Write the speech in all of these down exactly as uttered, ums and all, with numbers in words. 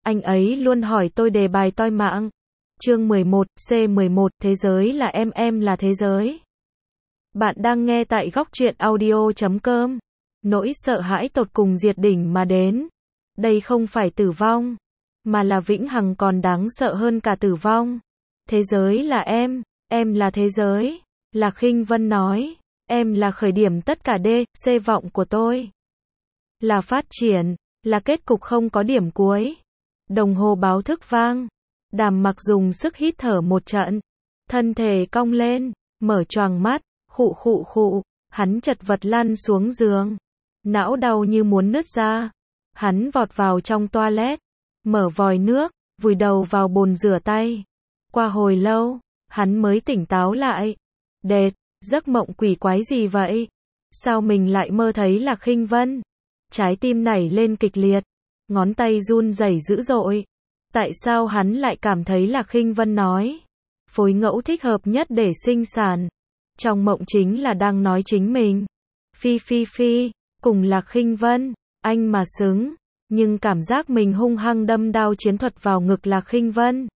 Anh ấy luôn hỏi tôi đề bài toi mạng. Chương mười một, C mười một, thế giới là em, em là thế giới. Bạn đang nghe tại góc truyện audio chấm com. Nỗi sợ hãi tột cùng diệt đỉnh mà đến. Đây không phải tử vong, mà là vĩnh hằng còn đáng sợ hơn cả tử vong. Thế giới là em, em là thế giới. Lạc Khinh Vân nói, em là khởi điểm tất cả D, C vọng của tôi. Là phát triển, là kết cục không có điểm cuối. Đồng hồ báo thức vang. Đàm Mặc dùng sức hít thở một trận. Thân thể cong lên, mở choàng mắt, khụ khụ khụ, hắn chật vật lăn xuống giường. Não đau như muốn nứt ra. Hắn vọt vào trong toilet, mở vòi nước, vùi đầu vào bồn rửa tay. Qua hồi lâu, hắn mới tỉnh táo lại. Đệt, giấc mộng quỷ quái gì vậy? Sao mình lại mơ thấy Lạc Khinh Vân? Trái tim nảy lên kịch liệt, ngón tay run rẩy dữ dội. Tại sao hắn lại cảm thấy Lạc Khinh Vân nói phối ngẫu thích hợp nhất để sinh sản? Trong mộng chính là đang nói chính mình. Phi phi phi, cùng Lạc Khinh Vân, anh mà xứng. Nhưng cảm giác mình hung hăng đâm đao chiến thuật vào ngực Lạc Khinh Vân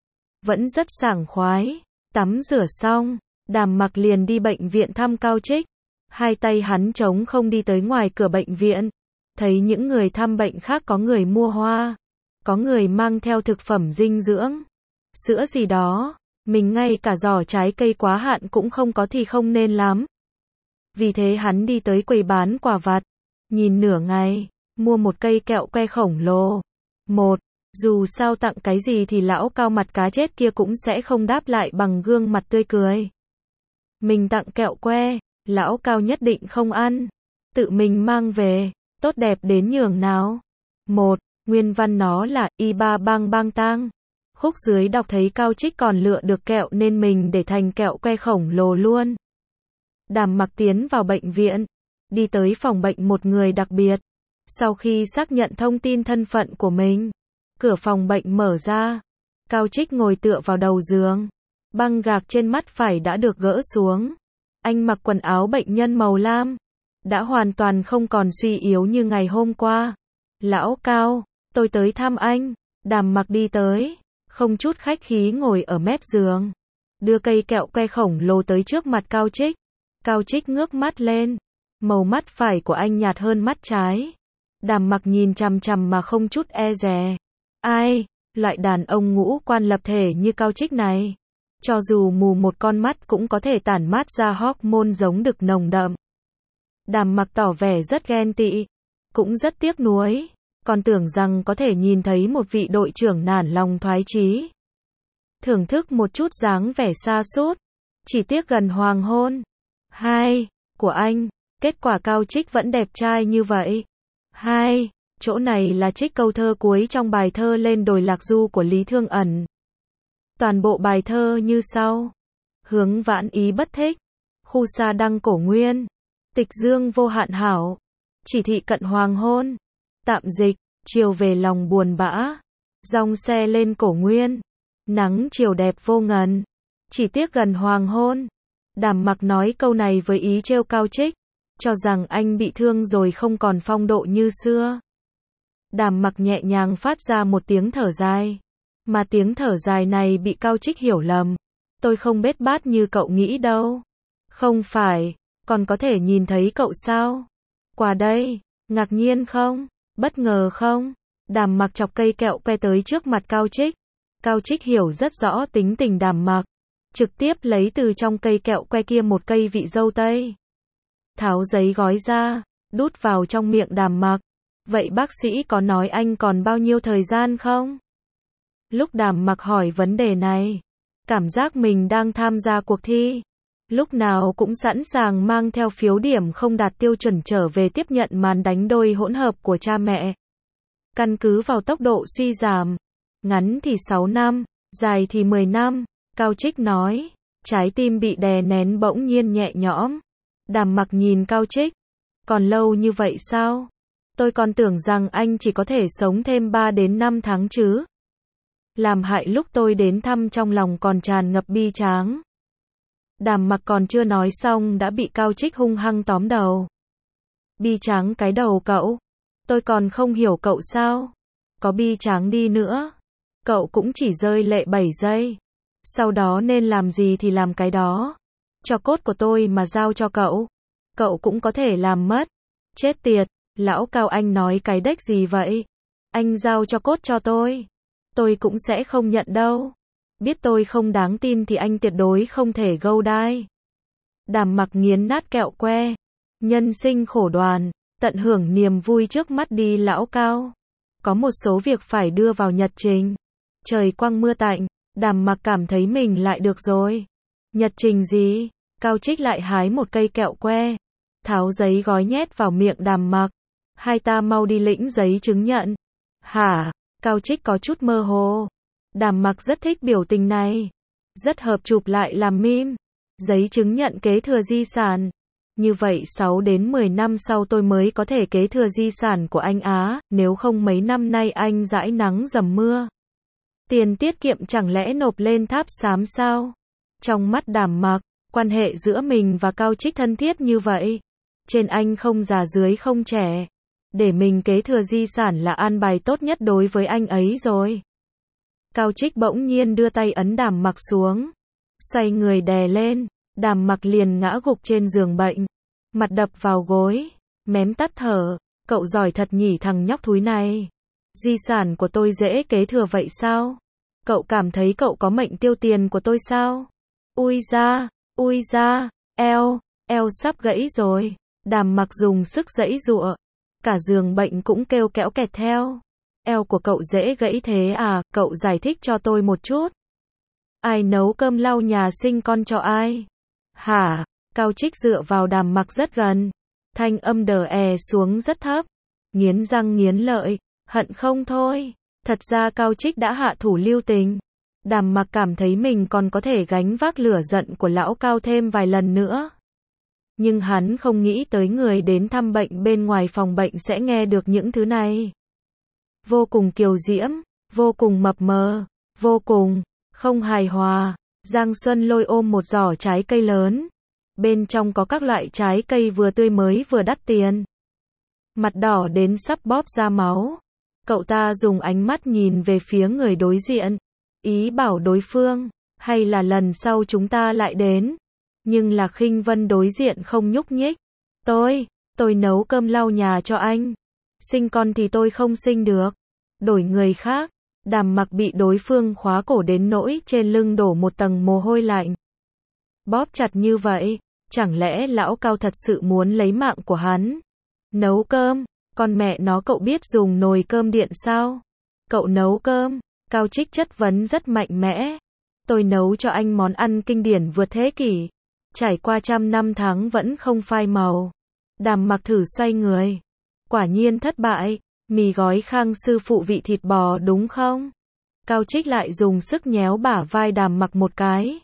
vẫn rất sảng khoái. Tắm rửa xong, Đàm Mặc liền đi bệnh viện thăm Cao Trích. Hai tay hắn trống không đi tới ngoài cửa bệnh viện. Thấy những người thăm bệnh khác có người mua hoa, có người mang theo thực phẩm dinh dưỡng, sữa gì đó. Mình ngay cả giỏ trái cây quá hạn cũng không có thì không nên lắm. Vì thế hắn đi tới quầy bán quà vặt, nhìn nửa ngày, mua một cây kẹo que khổng lồ. Một, dù sao tặng cái gì thì lão Cao mặt cá chết kia cũng sẽ không đáp lại bằng gương mặt tươi cười. Mình tặng kẹo que, lão Cao nhất định không ăn. Tự mình mang về, tốt đẹp đến nhường nào. Một, nguyên văn nó là y ba bang bang tang. Khúc dưới đọc thấy Cao Trích còn lựa được kẹo nên mình để thành kẹo que khổng lồ luôn. Đàm Mặc tiến vào bệnh viện, đi tới phòng bệnh một người đặc biệt. Sau khi xác nhận thông tin thân phận của mình, cửa phòng bệnh mở ra. Cao Trích ngồi tựa vào đầu giường. Băng gạc trên mắt phải đã được gỡ xuống. Anh mặc quần áo bệnh nhân màu lam, đã hoàn toàn không còn suy yếu như ngày hôm qua. Lão Cao, tôi tới thăm anh. Đàm Mặc đi tới, không chút khách khí ngồi ở mép giường, đưa cây kẹo que khổng lồ tới trước mặt Cao Trích. Cao Trích ngước mắt lên, màu mắt phải của anh nhạt hơn mắt trái. Đàm Mặc nhìn chằm chằm mà không chút e dè. Ai, loại đàn ông ngũ quan lập thể như Cao Trích này, cho dù mù một con mắt cũng có thể tản mát ra hormone giống đực nồng đậm. Đàm Mặc tỏ vẻ rất ghen tị, cũng rất tiếc nuối, còn tưởng rằng có thể nhìn thấy một vị đội trưởng nản lòng thoái chí. Thưởng thức một chút dáng vẻ xa sút, chỉ tiếc gần hoàng hôn. Hai, của anh, kết quả Cao Trích vẫn đẹp trai như vậy. Hai, chỗ này là trích câu thơ cuối trong bài thơ Lên đồi Lạc Du của Lý Thương Ẩn. Toàn bộ bài thơ như sau. Hướng vãn ý bất thích, khu xa đăng cổ nguyên, tịch dương vô hạn hảo, chỉ thị cận hoàng hôn, tạm dịch, chiều về lòng buồn bã, dòng xe lên cổ nguyên, nắng chiều đẹp vô ngần, chỉ tiếc gần hoàng hôn. Đàm Mặc nói câu này với ý trêu Cao Trích, cho rằng anh bị thương rồi không còn phong độ như xưa. Đàm Mặc nhẹ nhàng phát ra một tiếng thở dài, mà tiếng thở dài này bị Cao Trích hiểu lầm. Tôi không bết bát như cậu nghĩ đâu. Không phải, còn có thể nhìn thấy cậu sao? Qua đây, ngạc nhiên không? Bất ngờ không? Đàm Mặc chọc cây kẹo que tới trước mặt Cao Trích. Cao Trích hiểu rất rõ tính tình Đàm Mặc, trực tiếp lấy từ trong cây kẹo que kia một cây vị dâu tây, tháo giấy gói ra, đút vào trong miệng Đàm Mặc. Vậy bác sĩ có nói anh còn bao nhiêu thời gian không? Lúc Đàm Mặc hỏi vấn đề này, cảm giác mình đang tham gia cuộc thi, lúc nào cũng sẵn sàng mang theo phiếu điểm không đạt tiêu chuẩn trở về tiếp nhận màn đánh đôi hỗn hợp của cha mẹ. Căn cứ vào tốc độ suy giảm, ngắn thì sáu năm, dài thì mười năm, Cao Trích nói, trái tim bị đè nén bỗng nhiên nhẹ nhõm. Đàm Mặc nhìn Cao Trích, còn lâu như vậy sao? Tôi còn tưởng rằng anh chỉ có thể sống thêm ba đến năm tháng chứ. Làm hại lúc tôi đến thăm trong lòng còn tràn ngập bi tráng. Đàm Mặc còn chưa nói xong đã bị Cao Trích hung hăng tóm đầu. Bi tráng cái đầu cậu. Tôi còn không hiểu cậu sao? có bi tráng đi nữa, cậu cũng chỉ rơi lệ bảy giây. Sau đó nên làm gì thì làm cái đó. Cho cốt của tôi mà giao cho cậu, cậu cũng có thể làm mất. Chết tiệt, lão Cao anh nói cái đếch gì vậy? Anh giao cho cốt cho tôi, tôi cũng sẽ không nhận đâu. Biết tôi không đáng tin thì anh tuyệt đối không thể gâu đai. Đàm Mặc nghiến nát kẹo que. Nhân sinh khổ đoàn, tận hưởng niềm vui trước mắt đi lão Cao. Có một số việc phải đưa vào nhật trình. Trời quang mưa tạnh, Đàm Mặc cảm thấy mình lại được rồi. Nhật trình gì? Cao Trích lại hái một cây kẹo que, tháo giấy gói nhét vào miệng Đàm Mặc. Hai ta mau đi lĩnh giấy chứng nhận. Hả? Cao Trích có chút mơ hồ. Đàm Mặc rất thích biểu tình này. Rất hợp chụp lại làm meme. Giấy chứng nhận kế thừa di sản. Như vậy sáu đến mười năm sau tôi mới có thể kế thừa di sản của anh Á, nếu không mấy năm nay anh dãi nắng dầm mưa. Tiền tiết kiệm chẳng lẽ nộp lên tháp xám sao? Trong mắt Đàm Mặc, quan hệ giữa mình và Cao Trích thân thiết như vậy. Trên anh không già dưới không trẻ. Để mình kế thừa di sản là an bài tốt nhất đối với anh ấy rồi. Cao Trích bỗng nhiên đưa tay ấn Đàm Mặc xuống. Xoay người đè lên. Đàm Mặc liền ngã gục trên giường bệnh. Mặt đập vào gối. Mém tắt thở. Cậu giỏi thật nhỉ thằng nhóc thúi này. Di sản của tôi dễ kế thừa vậy sao? Cậu cảm thấy cậu có mệnh tiêu tiền của tôi sao? Ui da, ui da, eo, eo sắp gãy rồi. Đàm Mặc dùng sức giãy giụa. Cả giường bệnh cũng kêu kéo kẹt theo. Eo của cậu dễ gãy thế à, cậu giải thích cho tôi một chút. Ai nấu cơm lau nhà sinh con cho ai? Hả? Cao Trích dựa vào Đàm Mặc rất gần. Thanh âm đờ è xuống rất thấp. Nghiến răng nghiến lợi, hận không thôi. Thật ra Cao Trích đã hạ thủ lưu tình. Đàm Mặc cảm thấy mình còn có thể gánh vác lửa giận của lão Cao thêm vài lần nữa. Nhưng hắn không nghĩ tới người đến thăm bệnh bên ngoài phòng bệnh sẽ nghe được những thứ này. Vô cùng kiều diễm, vô cùng mập mờ, vô cùng không hài hòa. Giang Xuân Lôi ôm một giỏ trái cây lớn. Bên trong có các loại trái cây vừa tươi mới vừa đắt tiền. Mặt đỏ đến sắp bóp ra máu. Cậu ta dùng ánh mắt nhìn về phía người đối diện. Ý bảo đối phương, hay là lần sau chúng ta lại đến. Nhưng là Khinh Vân đối diện không nhúc nhích. Tôi, tôi nấu cơm lau nhà cho anh. Sinh con thì tôi không sinh được. Đổi người khác. Đàm Mặc bị đối phương khóa cổ đến nỗi trên lưng đổ một tầng mồ hôi lạnh. Bóp chặt như vậy, chẳng lẽ lão Cao thật sự muốn lấy mạng của hắn? Nấu cơm, con mẹ nó cậu biết dùng nồi cơm điện sao? Cậu nấu cơm, Cao Trích chất vấn rất mạnh mẽ. Tôi nấu cho anh món ăn kinh điển vượt thế kỷ. Trải qua trăm năm tháng vẫn không phai màu. Đàm Mặc thử xoay người. Quả nhiên thất bại. Mì gói Khang sư phụ vị thịt bò đúng không? Cao Trích lại dùng sức nhéo bả vai Đàm Mặc một cái.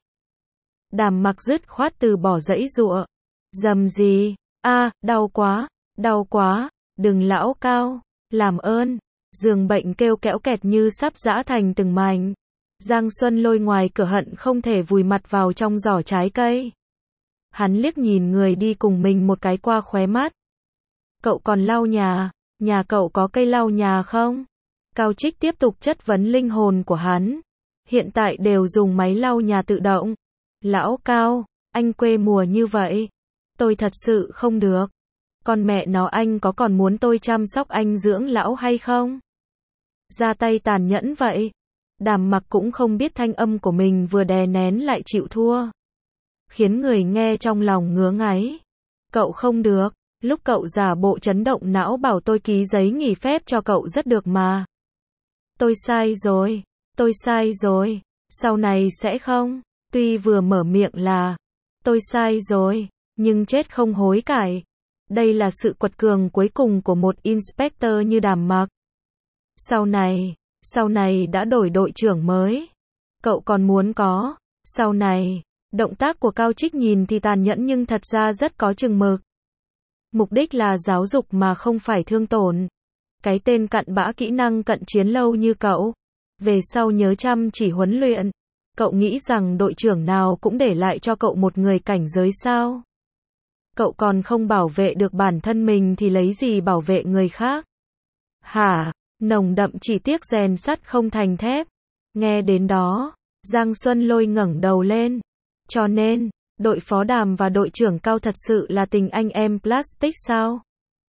Đàm Mặc dứt khoát từ bỏ giãy giụa. Dầm gì? A, đau quá, đau quá, đừng lão Cao, làm ơn. Giường bệnh kêu kẽo kẹt như sắp giã thành từng mảnh. Giang Xuân Lôi ngoài cửa hận không thể vùi mặt vào trong giỏ trái cây. Hắn liếc nhìn người đi cùng mình một cái qua khóe mắt. Cậu còn lau nhà, nhà cậu có cây lau nhà không? Cao Trích tiếp tục chất vấn linh hồn của hắn. Hiện tại đều dùng máy lau nhà tự động. Lão Cao, anh quê mùa như vậy. Tôi thật sự không được. Con mẹ nó anh có còn muốn tôi chăm sóc anh dưỡng lão hay không? Ra tay tàn nhẫn vậy. Đàm Mặc cũng không biết thanh âm của mình vừa đè nén lại chịu thua. Khiến người nghe trong lòng ngứa ngáy. Cậu không được. Lúc cậu giả bộ chấn động não bảo tôi ký giấy nghỉ phép cho cậu rất được mà. Tôi sai rồi. Tôi sai rồi. Sau này sẽ không. Tuy vừa mở miệng là tôi sai rồi, nhưng chết không hối cải. Đây là sự quật cường cuối cùng của một inspector như Đàm Mặc. Sau này, sau này đã đổi đội trưởng mới. Cậu còn muốn có. Sau này, động tác của Cao Trích nhìn thì tàn nhẫn nhưng thật ra rất có chừng mực. Mục đích là giáo dục mà không phải thương tổn. Cái tên cặn bã kỹ năng cận chiến lâu như cậu. Về sau nhớ chăm chỉ huấn luyện. Cậu nghĩ rằng đội trưởng nào cũng để lại cho cậu một người cảnh giới sao? Cậu còn không bảo vệ được bản thân mình thì lấy gì bảo vệ người khác? Hả? Nồng đậm chỉ tiếc rèn sắt không thành thép. Nghe đến đó, Giang Xuân Lôi ngẩng đầu lên. Cho nên, đội phó Đàm và đội trưởng Cao thật sự là tình anh em plastic sao?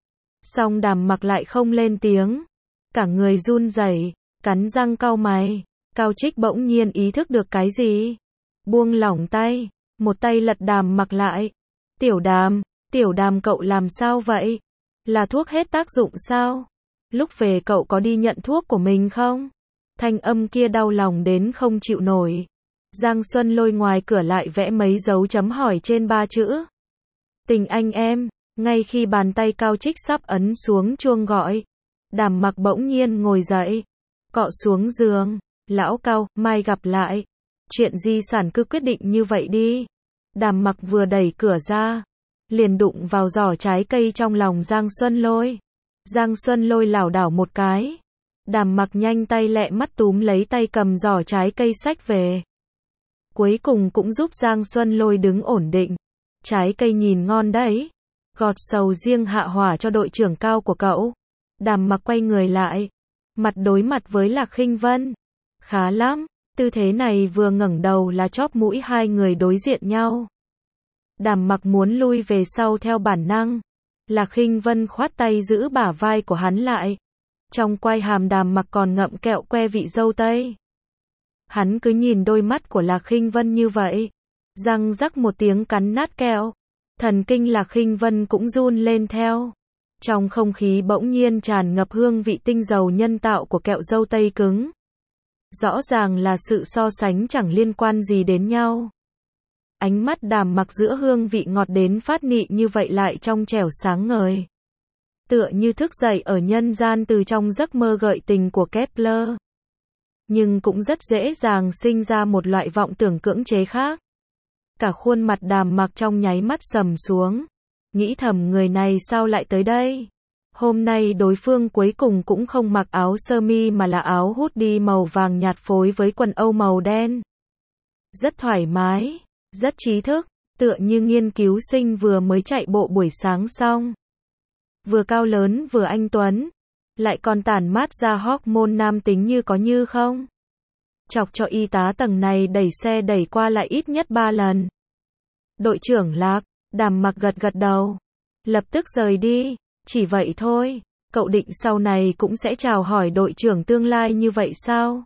Song Đàm Mặc lại không lên tiếng. Cả người run rẩy, cắn răng cau mày. Cao Trích bỗng nhiên ý thức được cái gì. Buông lỏng tay, một tay lật Đàm Mặc lại. Tiểu Đàm, Tiểu Đàm cậu làm sao vậy? Là thuốc hết tác dụng sao? Lúc về cậu có đi nhận thuốc của mình không? Thanh âm kia đau lòng đến không chịu nổi. Giang Xuân Lôi ngoài cửa lại vẽ mấy dấu chấm hỏi trên ba chữ. Tình anh em, ngay khi bàn tay Cao Trích sắp ấn xuống chuông gọi. Đàm Mặc bỗng nhiên ngồi dậy, cọ xuống giường. Lão Cao, mai gặp lại. Chuyện di sản cứ quyết định như vậy đi. Đàm Mặc vừa đẩy cửa ra, liền đụng vào giỏ trái cây trong lòng Giang Xuân Lôi. Giang Xuân Lôi lảo đảo một cái. Đàm Mặc nhanh tay lẹ mắt túm lấy tay cầm giỏ trái cây xách về. Cuối cùng cũng giúp Giang Xuân Lôi đứng ổn định. Trái cây nhìn ngon đấy. Gọt sầu riêng hạ hỏa cho đội trưởng Cao của cậu. Đàm Mặc quay người lại, mặt đối mặt với Lạc Khinh Vân. Khá lắm, tư thế này vừa ngẩng đầu là chóp mũi hai người đối diện nhau. Đàm Mặc muốn lui về sau theo bản năng. Lạc Khinh Vân khoát tay giữ bả vai của hắn lại. Trong quai hàm Đàm Mặc còn ngậm kẹo que vị dâu tây. Hắn cứ nhìn đôi mắt của Lạc Khinh Vân như vậy, răng rắc một tiếng cắn nát kẹo. Thần kinh Lạc Khinh Vân cũng run lên theo. Trong không khí bỗng nhiên tràn ngập hương vị tinh dầu nhân tạo của kẹo dâu tây cứng. Rõ ràng là sự so sánh chẳng liên quan gì đến nhau. Ánh mắt Đàm Mặc giữa hương vị ngọt đến phát nị như vậy lại trong trẻo sáng ngời. Tựa như thức dậy ở nhân gian từ trong giấc mơ gợi tình của Kepler. Nhưng cũng rất dễ dàng sinh ra một loại vọng tưởng cưỡng chế khác. Cả khuôn mặt Đàm Mặc trong nháy mắt sầm xuống. Nghĩ thầm người này sao lại tới đây? Hôm nay đối phương cuối cùng cũng không mặc áo sơ mi mà là áo hoodie màu vàng nhạt phối với quần âu màu đen. Rất thoải mái, rất trí thức, tựa như nghiên cứu sinh vừa mới chạy bộ buổi sáng xong. Vừa cao lớn vừa anh tuấn, lại còn tản mát ra hormone nam tính như có như không. Chọc cho y tá tầng này đẩy xe đẩy qua lại ít nhất ba lần. Đội trưởng Lạc, Đàm Mặc gật gật đầu. Lập tức rời đi, chỉ vậy thôi. Cậu định sau này cũng sẽ chào hỏi đội trưởng tương lai như vậy sao?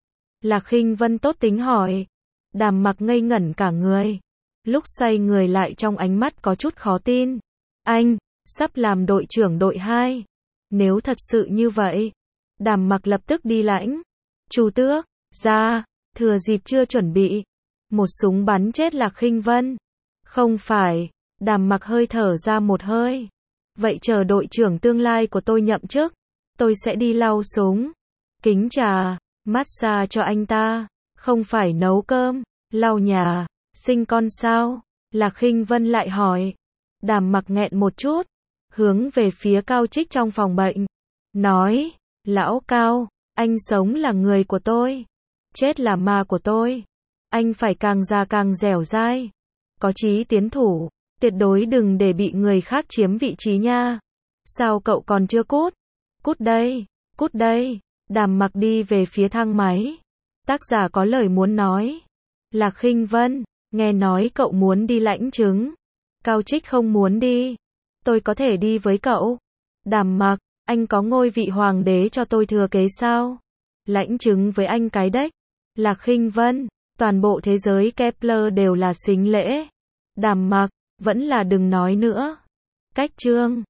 Lạc Khinh Vân tốt tính hỏi. Đàm Mặc ngây ngẩn cả người. Lúc xoay người lại trong ánh mắt có chút khó tin. Anh, sắp làm đội trưởng đội hai. Nếu thật sự như vậy, Đàm Mặc lập tức đi lãnh. Chu Tước, ra, thừa dịp chưa chuẩn bị. Một súng bắn chết Lạc Khinh Vân. Không phải, Đàm Mặc hơi thở ra một hơi. Vậy chờ đội trưởng tương lai của tôi nhậm chức, tôi sẽ đi lau súng, kính trà, massage cho anh ta, không phải nấu cơm, lau nhà, sinh con sao? Lạc Khinh Vân lại hỏi. Đàm Mặc nghẹn một chút, hướng về phía Cao Trích trong phòng bệnh, nói, lão Cao, anh sống là người của tôi, chết là ma của tôi, anh phải càng già càng dẻo dai, có chí tiến thủ, tuyệt đối đừng để bị người khác chiếm vị trí nha. Sao cậu còn chưa cút? Cút đây, cút đây. Đàm Mặc đi về phía thang máy. Tác giả có lời muốn nói. Lạc Khinh Vân, nghe nói cậu muốn đi lãnh chứng. Cao Trích không muốn đi. Tôi có thể đi với cậu. Đàm Mặc, anh có ngôi vị hoàng đế cho tôi thừa kế sao? Lãnh chứng với anh cái đếch. Lạc Khinh Vân, toàn bộ thế giới Kepler đều là xính lễ. Đàm Mặc, vẫn là đừng nói nữa. Cách chương